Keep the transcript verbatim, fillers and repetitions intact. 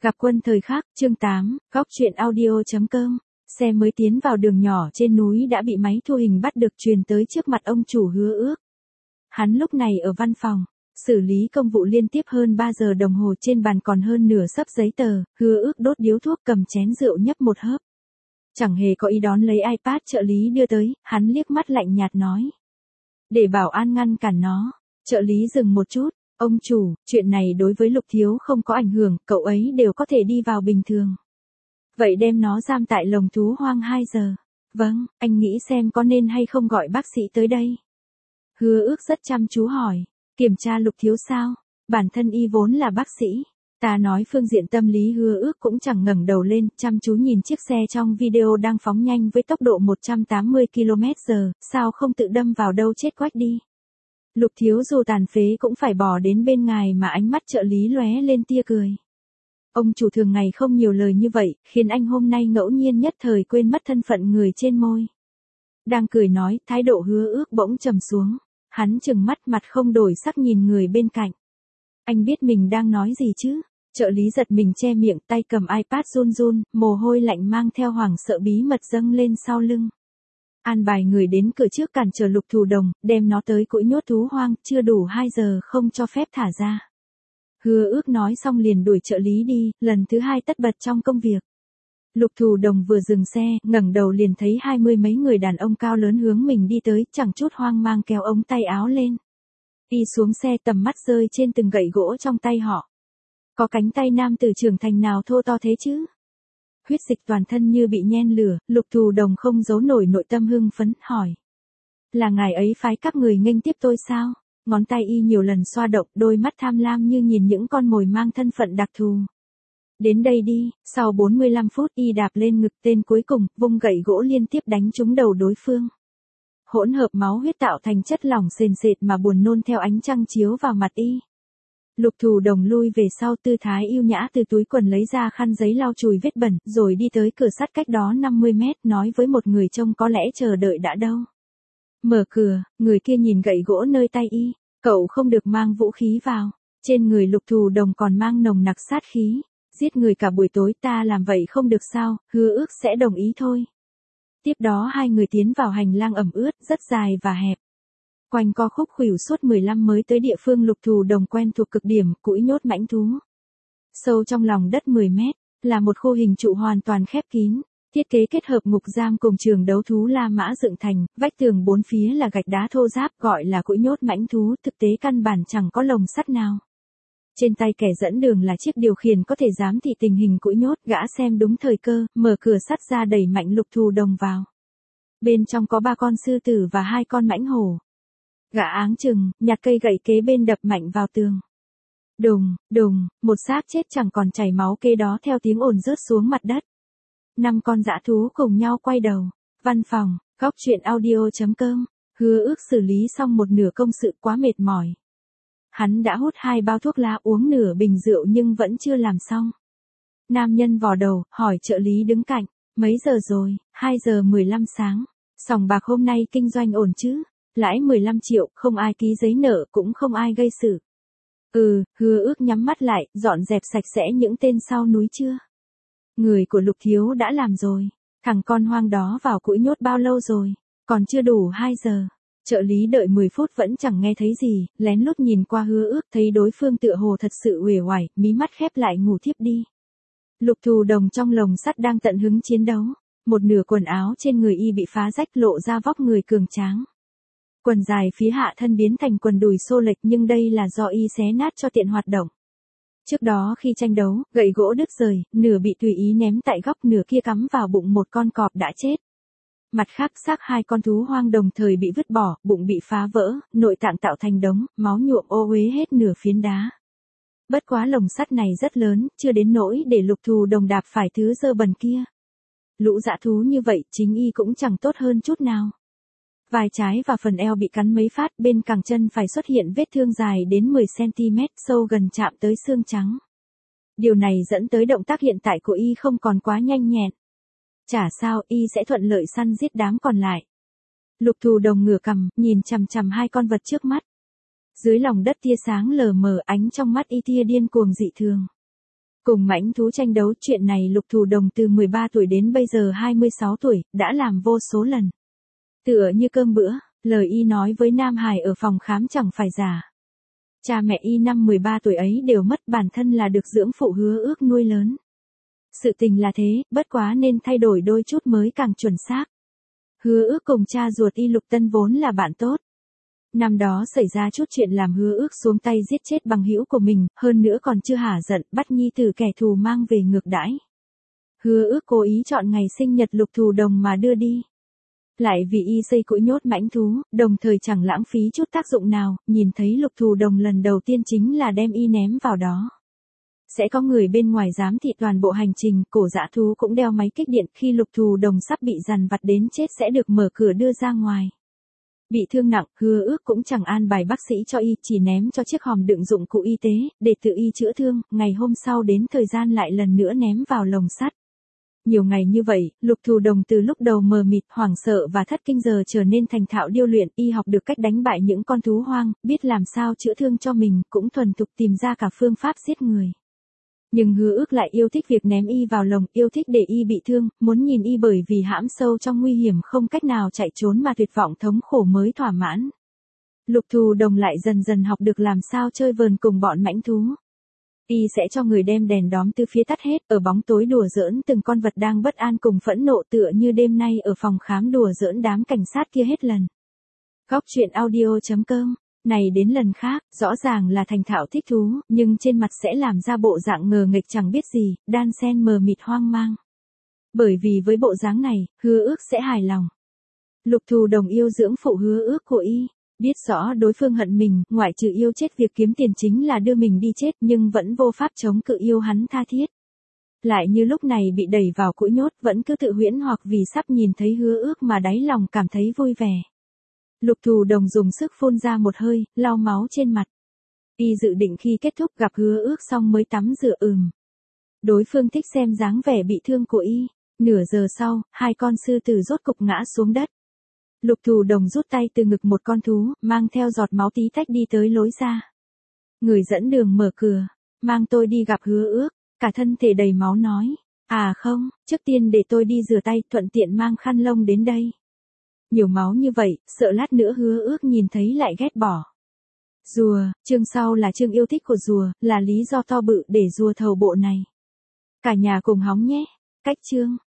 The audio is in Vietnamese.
Gặp quân thời khắc, chương tám, góc truyện audio.com. Xe mới tiến vào đường nhỏ trên núi đã bị máy thu hình bắt được truyền tới trước mặt ông chủ Hứa Ước. Hắn lúc này ở văn phòng, xử lý công vụ liên tiếp hơn ba giờ đồng hồ, trên bàn còn hơn nửa xấp giấy tờ. Hứa Ước đốt điếu thuốc, cầm chén rượu nhấp một hớp. Chẳng hề có ý đón lấy iPad trợ lý đưa tới, hắn liếc mắt lạnh nhạt nói. Để bảo an ngăn cản nó. Trợ lý dừng một chút. Ông chủ, chuyện này đối với Lục Thiếu không có ảnh hưởng, cậu ấy đều có thể đi vào bình thường. Vậy đem nó giam tại lồng thú hoang hai giờ. Vâng, anh nghĩ xem có nên hay không gọi bác sĩ tới đây. Hứa Ước rất chăm chú hỏi, kiểm tra Lục Thiếu sao? Bản thân y vốn là bác sĩ. Ta nói phương diện tâm lý. Hứa Ước cũng chẳng ngẩng đầu lên, chăm chú nhìn chiếc xe trong video đang phóng nhanh với tốc độ một trăm tám mươi ki lô mét giờ, sao không tự đâm vào đâu chết quách đi. Lục Thiếu dù tàn phế cũng phải bỏ đến bên ngài mà. Ánh mắt trợ lý lóe lên tia cười. Ông chủ thường ngày không nhiều lời như vậy, khiến anh hôm nay ngẫu nhiên nhất thời quên mất thân phận người trên môi. Đang cười nói, thái độ Hứa Ước bỗng trầm xuống. Hắn trừng mắt, mặt không đổi sắc nhìn người bên cạnh. Anh biết mình đang nói gì chứ? Trợ lý giật mình che miệng, tay cầm iPad run run, mồ hôi lạnh mang theo hoảng sợ bí mật dâng lên sau lưng. An bài người đến cửa trước cản trở Lục Thù Đồng, đem nó tới cũi nhốt thú hoang, chưa đủ hai giờ không cho phép thả ra. Hứa Ước nói xong liền đuổi trợ lý đi, lần thứ hai tất bật trong công việc. Lục Thù Đồng vừa dừng xe, ngẩng đầu liền thấy hai mươi mấy người đàn ông cao lớn hướng mình đi tới, chẳng chút hoang mang kéo ống tay áo lên. Y xuống xe, tầm mắt rơi trên từng gậy gỗ trong tay họ. Có cánh tay nam tử trưởng thành nào thô to thế chứ? Huyết dịch toàn thân như bị nhen lửa, Lục Thù Đồng không giấu nổi nội tâm hưng phấn, hỏi. Là ngài ấy phái các người nghênh tiếp tôi sao? Ngón tay y nhiều lần xoa động, đôi mắt tham lam như nhìn những con mồi mang thân phận đặc thù. Đến đây đi. Sau bốn mươi lăm phút y đạp lên ngực tên cuối cùng, vung gậy gỗ liên tiếp đánh trúng đầu đối phương. Hỗn hợp máu huyết tạo thành chất lỏng sền sệt mà buồn nôn theo ánh trăng chiếu vào mặt y. Lục Thù Đồng lui về sau, tư thái yêu nhã, từ túi quần lấy ra khăn giấy lau chùi vết bẩn, rồi đi tới cửa sắt cách đó năm mươi mét, nói với một người trông có lẽ chờ đợi đã đâu. Mở cửa. Người kia nhìn gậy gỗ nơi tay y. Cậu không được mang vũ khí vào. Trên người Lục Thù Đồng còn mang nồng nặc sát khí. Giết người cả buổi tối, ta làm vậy không được sao? Hứa Ước sẽ đồng ý thôi. Tiếp đó hai người tiến vào hành lang ẩm ướt, rất dài và hẹp. Quanh co khúc khuỷu suốt mười lăm mới tới địa phương Lục Thù Đồng quen thuộc cực điểm, cũi nhốt mãnh thú. Sâu trong lòng đất mười mét, là một khu hình trụ hoàn toàn khép kín. Thiết kế kết hợp ngục giam cùng trường đấu thú La Mã dựng thành, vách tường bốn phía là gạch đá thô ráp, gọi là cũi nhốt mãnh thú, thực tế căn bản chẳng có lồng sắt nào. Trên tay kẻ dẫn đường là chiếc điều khiển có thể giám thị tình hình cũi nhốt, gã xem đúng thời cơ, mở cửa sắt ra đẩy mạnh Lục Thù Đồng vào. Bên trong có ba con sư tử và hai con mãnh hổ. Gã áng chừng, nhặt cây gậy kế bên đập mạnh vào tường. Đùng, đùng, một xác chết chẳng còn chảy máu kế đó theo tiếng ồn rớt xuống mặt đất. Năm con dã thú cùng nhau quay đầu. Văn phòng, góc truyện audio.com. Hứa Ước xử lý xong một nửa công sự, quá mệt mỏi. Hắn đã hút hai bao thuốc lá, uống nửa bình rượu nhưng vẫn chưa làm xong. Nam nhân vò đầu, hỏi trợ lý đứng cạnh. Mấy giờ rồi? hai giờ mười lăm sáng. Sòng bạc hôm nay kinh doanh ổn chứ? Lãi mười lăm triệu, không ai ký giấy nợ, cũng không ai gây sự. Ừ. Hứa Ước nhắm mắt lại, dọn dẹp sạch sẽ những tên sau núi chưa? Người của Lục Thiếu đã làm rồi. Thằng con hoang đó vào cũi nhốt bao lâu rồi? Còn chưa đủ hai giờ. Trợ lý đợi mười phút vẫn chẳng nghe thấy gì, lén lút nhìn qua Hứa Ước, thấy đối phương tựa hồ thật sự uể oải, mí mắt khép lại ngủ thiếp đi. Lục Thù Đồng trong lồng sắt đang tận hứng chiến đấu. Một nửa quần áo trên người y bị phá rách, lộ ra vóc người cường tráng. Quần dài phía hạ thân biến thành quần đùi xô lệch, nhưng đây là do y xé nát cho tiện hoạt động. Trước đó khi tranh đấu, gậy gỗ đứt rời, nửa bị tùy ý ném tại góc, nửa kia cắm vào bụng một con cọp đã chết. Mặt khác, xác hai con thú hoang đồng thời bị vứt bỏ, bụng bị phá vỡ, nội tạng tạo thành đống, máu nhuộm ô uế hết nửa phiến đá. Bất quá lồng sắt này rất lớn, chưa đến nỗi để Lục Thù Đồng đạp phải thứ dơ bẩn kia. Lũ dã thú như vậy, chính y cũng chẳng tốt hơn chút nào. Vai trái và phần eo bị cắn mấy phát, bên cẳng chân phải xuất hiện vết thương dài đến mười xăng-ti-mét, sâu gần chạm tới xương trắng. Điều này dẫn tới động tác hiện tại của y không còn quá nhanh nhẹn. Chả sao, y sẽ thuận lợi săn giết đám còn lại. Lục Thù Đồng ngửa cằm, nhìn chằm chằm hai con vật trước mắt. Dưới lòng đất tia sáng lờ mờ, ánh trong mắt y tia điên cuồng dị thường. Cùng mãnh thú tranh đấu, chuyện này Lục Thù Đồng từ mười ba tuổi đến bây giờ hai mươi sáu tuổi, đã làm vô số lần. Tựa như cơm bữa, lời y nói với Nam Hải ở phòng khám chẳng phải giả. Cha mẹ y năm mười ba tuổi ấy đều mất, bản thân là được dưỡng phụ Hứa Ước nuôi lớn. Sự tình là thế, bất quá nên thay đổi đôi chút mới càng chuẩn xác. Hứa Ước cùng cha ruột y Lục Tân vốn là bạn tốt. Năm đó xảy ra chút chuyện làm Hứa Ước xuống tay giết chết bằng hữu của mình, hơn nữa còn chưa hả giận, bắt nhi tử kẻ thù mang về ngược đãi. Hứa Ước cố ý chọn ngày sinh nhật Lục Thù Đồng mà đưa đi. Lại vì y xây cũi nhốt mãnh thú, đồng thời chẳng lãng phí chút tác dụng nào, nhìn thấy Lục Thù Đồng lần đầu tiên chính là đem y ném vào đó. Sẽ có người bên ngoài giám thị toàn bộ hành trình, cổ dã thú cũng đeo máy kích điện, khi Lục Thù Đồng sắp bị dằn vặt đến chết sẽ được mở cửa đưa ra ngoài. Bị thương nặng, Hứa Ước cũng chẳng an bài bác sĩ cho y, chỉ ném cho chiếc hòm đựng dụng cụ y tế, để tự y chữa thương, ngày hôm sau đến thời gian lại lần nữa ném vào lồng sắt. Nhiều ngày như vậy, Lục Thù Đồng từ lúc đầu mờ mịt, hoảng sợ và thất kinh giờ trở nên thành thạo điêu luyện, y học được cách đánh bại những con thú hoang, biết làm sao chữa thương cho mình, cũng thuần thục tìm ra cả phương pháp giết người. Nhưng Hứa Ước lại yêu thích việc ném y vào lồng, yêu thích để y bị thương, muốn nhìn y bởi vì hãm sâu trong nguy hiểm không cách nào chạy trốn mà tuyệt vọng thống khổ mới thỏa mãn. Lục Thù Đồng lại dần dần học được làm sao chơi vờn cùng bọn mãnh thú. Y sẽ cho người đem đèn đóm từ phía tắt hết, ở bóng tối đùa giỡn từng con vật đang bất an cùng phẫn nộ, tựa như đêm nay ở phòng khám đùa giỡn đám cảnh sát kia hết lần. Góc truyện audio chấm com. Này đến lần khác, rõ ràng là thành thạo thích thú, nhưng trên mặt sẽ làm ra bộ dạng ngờ nghệch chẳng biết gì, đan xen mờ mịt hoang mang. Bởi vì với bộ dáng này, Hứa Ước sẽ hài lòng. Lục Thù Đồng yêu dưỡng phụ Hứa Ước của y, biết rõ đối phương hận mình, ngoại trừ yêu chết việc kiếm tiền chính là đưa mình đi chết, nhưng vẫn vô pháp chống cự yêu hắn tha thiết. Lại như lúc này bị đẩy vào cũi nhốt, vẫn cứ tự huyễn hoặc vì sắp nhìn thấy Hứa Ước mà đáy lòng cảm thấy vui vẻ. Lục Thù Đồng dùng sức phun ra một hơi, lau máu trên mặt. Y dự định khi kết thúc gặp Hứa Ước xong mới tắm rửa ừm. Đối phương thích xem dáng vẻ bị thương của y. Nửa giờ sau, hai con sư tử rốt cục ngã xuống đất. Lục Thù Đồng rút tay từ ngực một con thú, mang theo giọt máu tí tách đi tới lối ra. Người dẫn đường mở cửa, mang tôi đi gặp Hứa Ước, cả thân thể đầy máu nói. À không, trước tiên để tôi đi rửa tay, thuận tiện mang khăn lông đến đây. Nhiều máu như vậy, sợ lát nữa Hứa Ước nhìn thấy lại ghét bỏ. Rùa, chương sau là chương yêu thích của rùa, là lý do to bự để rùa thầu bộ này. Cả nhà cùng hóng nhé. Cách chương.